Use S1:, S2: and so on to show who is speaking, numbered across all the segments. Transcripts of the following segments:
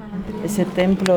S1: Ese templo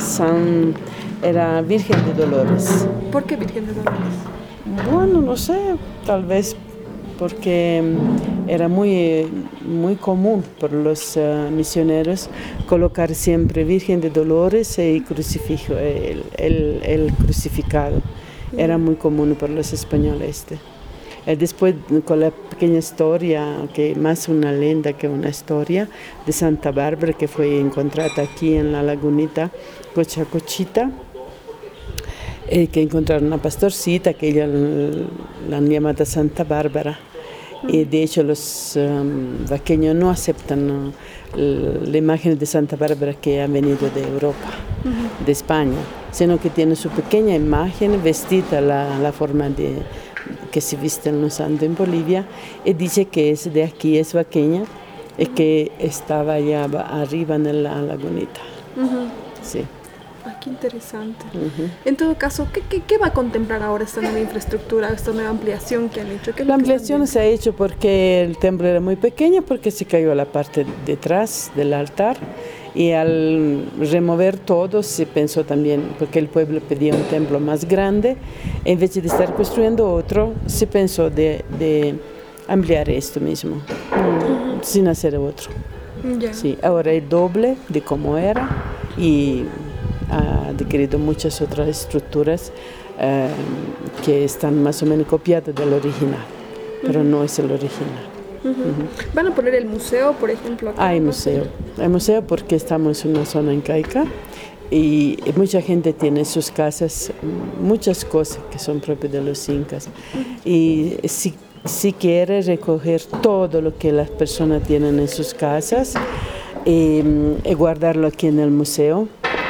S1: era Virgen de Dolores.
S2: ¿Por qué Virgen de Dolores?
S1: Bueno, no sé, tal vez porque era muy común por los misioneros colocar siempre Virgen de Dolores y crucifijo, el crucificado. Era muy común por los españoles. Después, con la pequeña historia, que más una leyenda que una historia, de Santa Bárbara, que fue encontrada aquí en la lagunita Cochacochita, que encontraron una pastorcita que ella la han llamado Santa Bárbara. Y de hecho los vaqueños no aceptan la imagen de Santa Bárbara que ha venido de Europa, de España, sino que tiene su pequeña imagen vestida la forma que se visten los santos en Bolivia, y dice que es de aquí, es vaqueña, y que estaba allá arriba en la lagunita. Sí.
S2: Ah, qué interesante. En todo caso, ¿qué va a contemplar ahora esta nueva infraestructura, esta nueva ampliación que han hecho?
S1: La ampliación se ha hecho porque el templo era muy pequeño, porque se cayó la parte detrás del altar, y al remover todo se pensó también, porque el pueblo pedía un templo más grande, en vez de estar construyendo otro, se pensó de ampliar esto mismo, sin hacer otro.
S2: Ya.
S1: Sí, ahora es doble de como era, y ha adquirido muchas otras estructuras que están más o menos copiadas del original, pero no es el original.
S2: ¿Van a poner el museo, por ejemplo, acá?
S1: Hay museo porque estamos en una zona incaica y mucha gente tiene en sus casas muchas cosas que son propias de los incas. Y si quiere recoger todo lo que las personas tienen en sus casas y guardarlo aquí en el museo,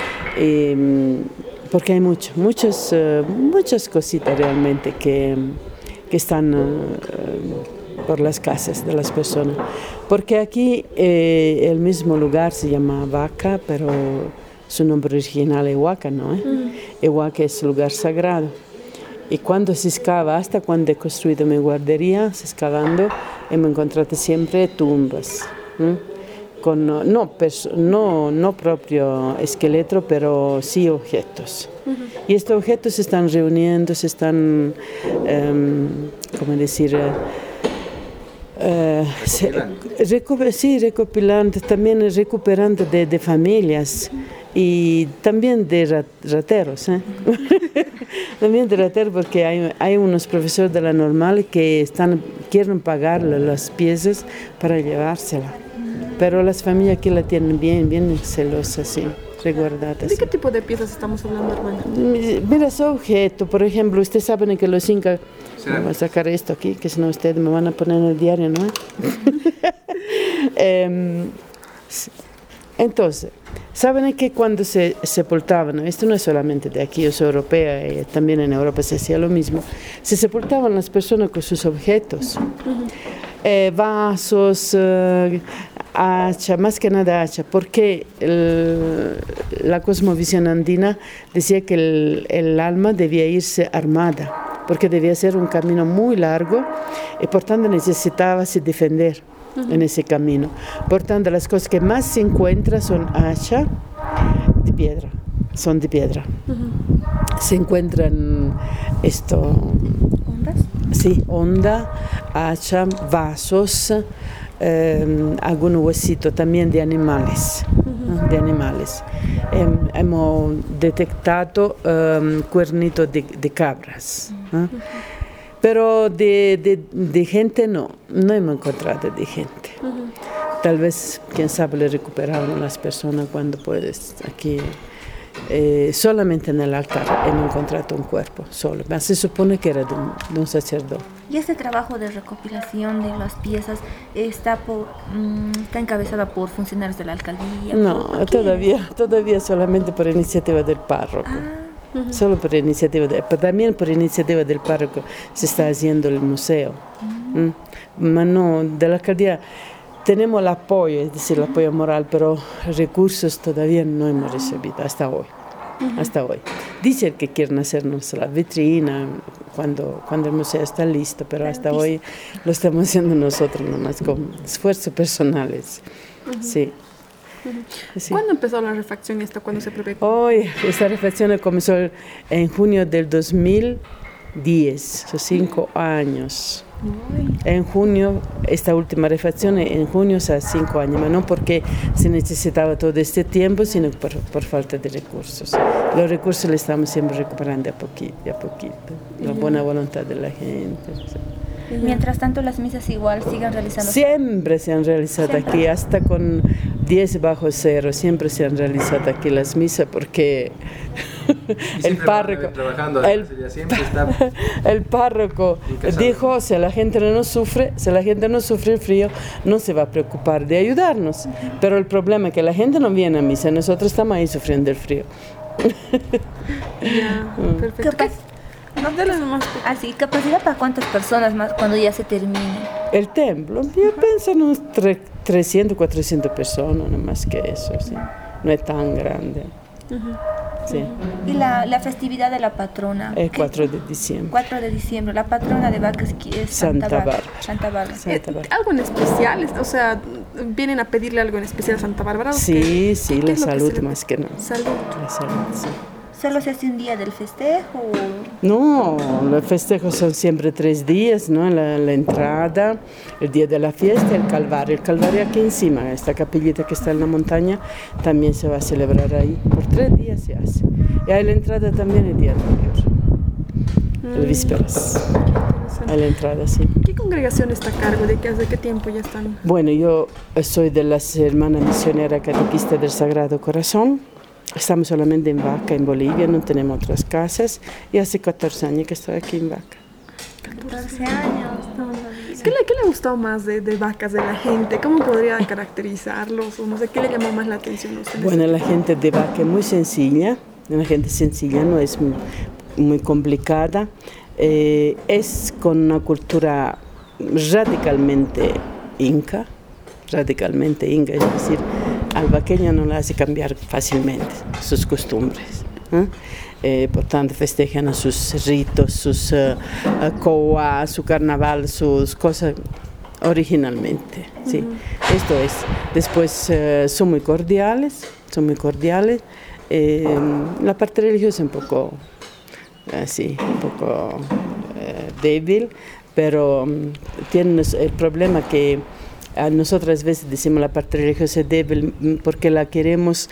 S1: porque hay muchas cositas realmente que están por las casas de las personas. Porque aquí el mismo lugar se llama Vaca, pero su nombre original es Huaca, ¿no? Huaca es lugar sagrado. Y cuando se excava, hasta cuando he construido mi guardería, se excavando, hemos encontrado siempre tumbas. Con, no propio esqueleto, pero sí objetos. Y estos objetos se están reuniendo, se están, ¿cómo decir? Recopilando, también recuperando de familias y también de rateros. También de rateros, porque hay unos profesores de la normal que quieren pagar las piezas para llevárselas. Pero las familias aquí la tienen bien celosas, sí, resguardadas.
S2: ¿De qué tipo de piezas estamos hablando, hermana?
S1: Mira, ese objeto, por ejemplo, ustedes saben que los incas... Voy a sacar esto aquí, que si no ustedes me van a poner en el diario, ¿no? Entonces, saben que cuando se sepultaban, esto no es solamente de aquí, es europea, también en Europa se hacía lo mismo, se sepultaban las personas con sus objetos, vasos, hacha, más que nada hacha, porque la cosmovisión andina decía que el alma debía irse armada, porque debía ser un camino muy largo y por tanto necesitaba se defender en ese camino. Por tanto, las cosas que más se encuentran son hacha de piedra, son de piedra. Se encuentran
S2: ¿Ondas?
S1: Sí, honda, hacha, vasos, algunos huesitos también de animales. Hemos detectado cuernitos de cabras. Pero de gente no hemos encontrado de gente. Tal vez, quién sabe, le recuperaron las personas cuando puedes aquí. Solamente en el altar hemos encontrado un cuerpo solo, pero se supone que era de un sacerdote.
S3: ¿Y este trabajo de recopilación de las piezas está encabezada por funcionarios de la alcaldía?
S1: No, todavía solamente por iniciativa del párroco. Solo por iniciativa, pero también por iniciativa del párroco se está haciendo el museo. Pero no, de la alcaldía tenemos el apoyo, es decir, el apoyo moral, pero recursos todavía no hemos recibido hasta hoy. Dicen que quieren hacernos la vitrina cuando el museo está listo, pero hasta hoy lo estamos haciendo nosotros nomás con esfuerzos personales. Sí. Sí.
S2: ¿Cuándo empezó la refacción y hasta cuándo se prevé?
S1: Hoy, esta refacción comenzó en junio del 2010, son 5 años. En junio, esta última refacción, en junio, hace 5 años, pero no porque se necesitaba todo este tiempo, sino por falta de recursos. Los recursos los estamos siempre recuperando a poquito, la buena voluntad de la gente.
S3: Mientras tanto, las misas igual siguen realizándose.
S1: Siempre se han realizado aquí, hasta con 10 bajo cero, siempre se han realizado aquí las misas porque el párroco dijo, si la gente no sufre el frío, no se va a preocupar de ayudarnos. Pero el problema es que la gente no viene a misa, nosotros estamos ahí sufriendo el frío.
S2: Perfecto.
S3: Así, ¿capacidad para cuántas personas más cuando ya se termine?
S1: El templo, yo pienso en unos 300, 400 personas, no más que eso, ¿sí? No es tan grande. Sí.
S3: ¿Y la festividad de la patrona?
S1: El 4 de diciembre.
S3: 4 de diciembre, la patrona de Vacas es Santa Bárbara.
S2: ¿Algo en especial? O sea, ¿vienen a pedirle algo en especial a Santa Bárbara?
S1: Sí, la salud más que nada.
S2: Salud.
S1: La salud, sí.
S3: ¿Solo se hace un día del festejo?
S1: No, los festejos son siempre 3 días, ¿no? La entrada, el día de la fiesta, el Calvario. El Calvario aquí encima, esta capillita que está en la montaña, también se va a celebrar ahí. Por 3 días se hace. Y hay la entrada también el día anterior, el vísperas. Hay la entrada, sí.
S2: ¿Qué congregación está a cargo? ¿De qué tiempo ya están?
S1: Bueno, yo soy de las hermanas misioneras catequistas del Sagrado Corazón. Estamos solamente en Vaca, en Bolivia, no tenemos otras casas y hace 14 años que estoy aquí en Vaca.
S3: 14 años.
S2: ¿Qué le gustó más de Vacas, de la gente? ¿Cómo podría caracterizarlos? O no sé, ¿qué le llamó más la atención a ustedes?
S1: Bueno, la gente de Vaca es muy sencilla, una gente sencilla, no es muy complicada, es con una cultura radicalmente inca, es decir, al vaqueño no le hace cambiar fácilmente sus costumbres. Por tanto, festejan a sus ritos, sus coa, su carnaval, sus cosas originalmente. ¿Sí? Esto es. Después son muy cordiales. La parte religiosa es un poco débil, pero tienen el problema que nosotros a veces decimos la parte religiosa es débil porque la queremos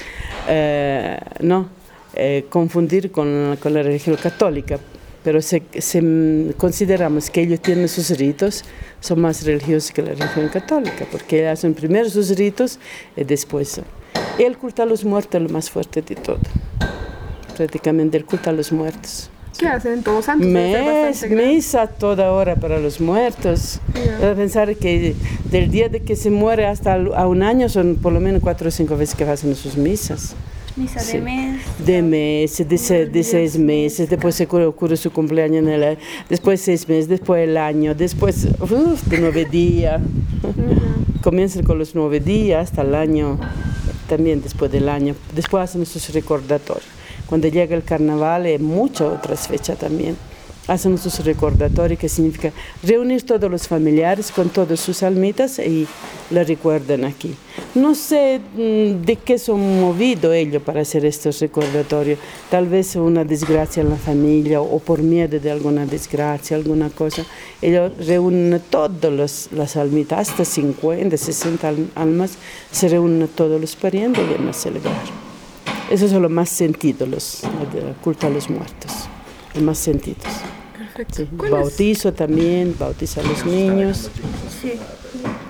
S1: confundir con la religión católica, pero consideramos que ellos tienen sus ritos, son más religiosos que la religión católica, porque hacen primero sus ritos y después. Y el culto a los muertos es lo más fuerte de todo, prácticamente el culto a los muertos.
S2: ¿Qué hacen todos santos?
S1: Misa toda hora para los muertos. Yeah. Pensar que del día de que se muere hasta a un año son por lo menos 4 o 5 veces que hacen sus misas.
S3: Misa
S1: sí.
S3: de mes.
S1: De meses, de 6 meses, después se ocurre su cumpleaños, después 6 meses, después el año, después de 9 días. Comienzan con los 9 días hasta el año, también después del año. Después hacen sus recordatorios. Cuando llega el carnaval y muchas otras fechas también, hacen sus recordatorios, que significa reunir todos los familiares con todas sus almitas y la recuerdan aquí. No sé de qué son movidos ellos para hacer estos recordatorios. Tal vez una desgracia en la familia o por miedo de alguna desgracia, alguna cosa. Ellos reúnen todas las almitas, hasta 50, 60 almas, se reúnen todos los parientes y van a celebrar. Esos son los más sentidos, el culto a los muertos, los más sentidos.
S2: Perfecto.
S1: Sí. Bautizo también, bautiza a los niños.
S3: Sí.